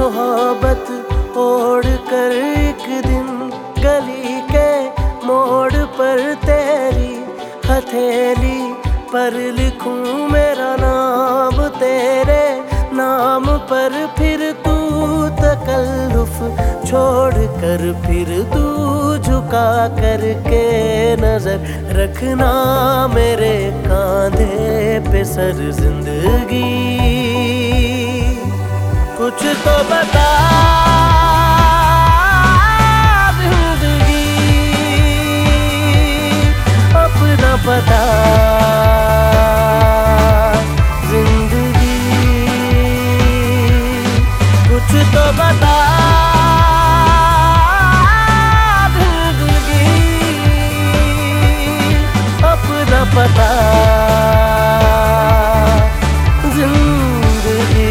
मोहब्बत ओढ़ कर एक दिन गली के मोड़ पर तेरी हथेली पर लिखूं मेरा नाम तेरे नाम पर, फिर तू तकल्लुफ छोड़ कर फिर तू झुका करके नजर रखना मेरे कांधे पे सर जिंदगी। कुछ तो बता जिंदगी, अपना पता जिंदगी, कुछ तो बता जिंदगी, अपना पता जिंदगी।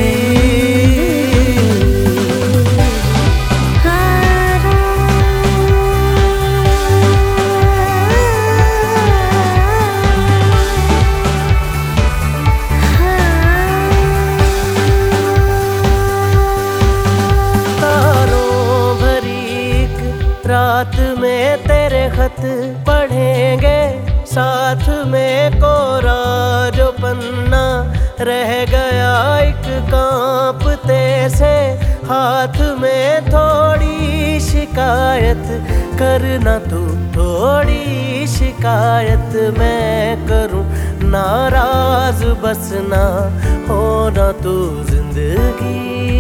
रात में तेरे खत पढ़ेंगे साथ में, कोरा जो पन्ना रह गया एक कांपते से हाथ में, थोड़ी शिकायत करना तू थोड़ी शिकायत मैं करूं, नाराज बस ना होना तू जिंदगी।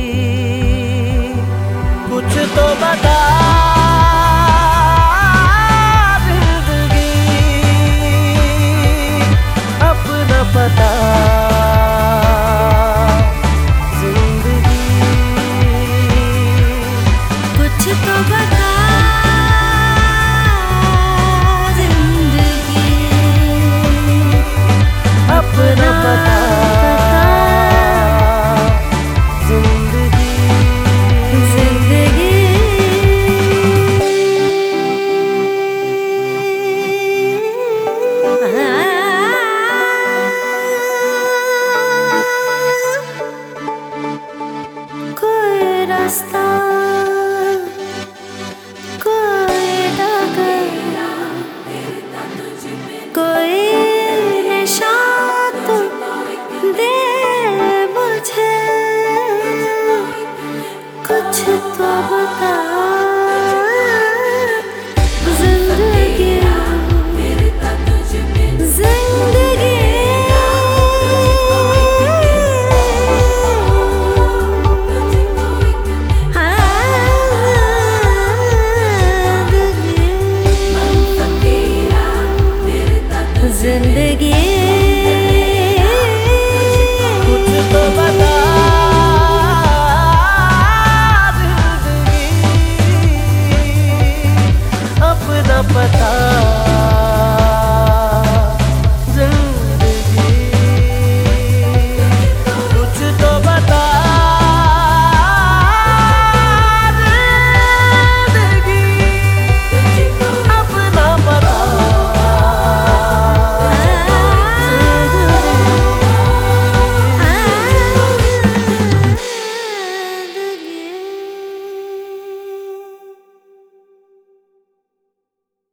कुछ तो बता पता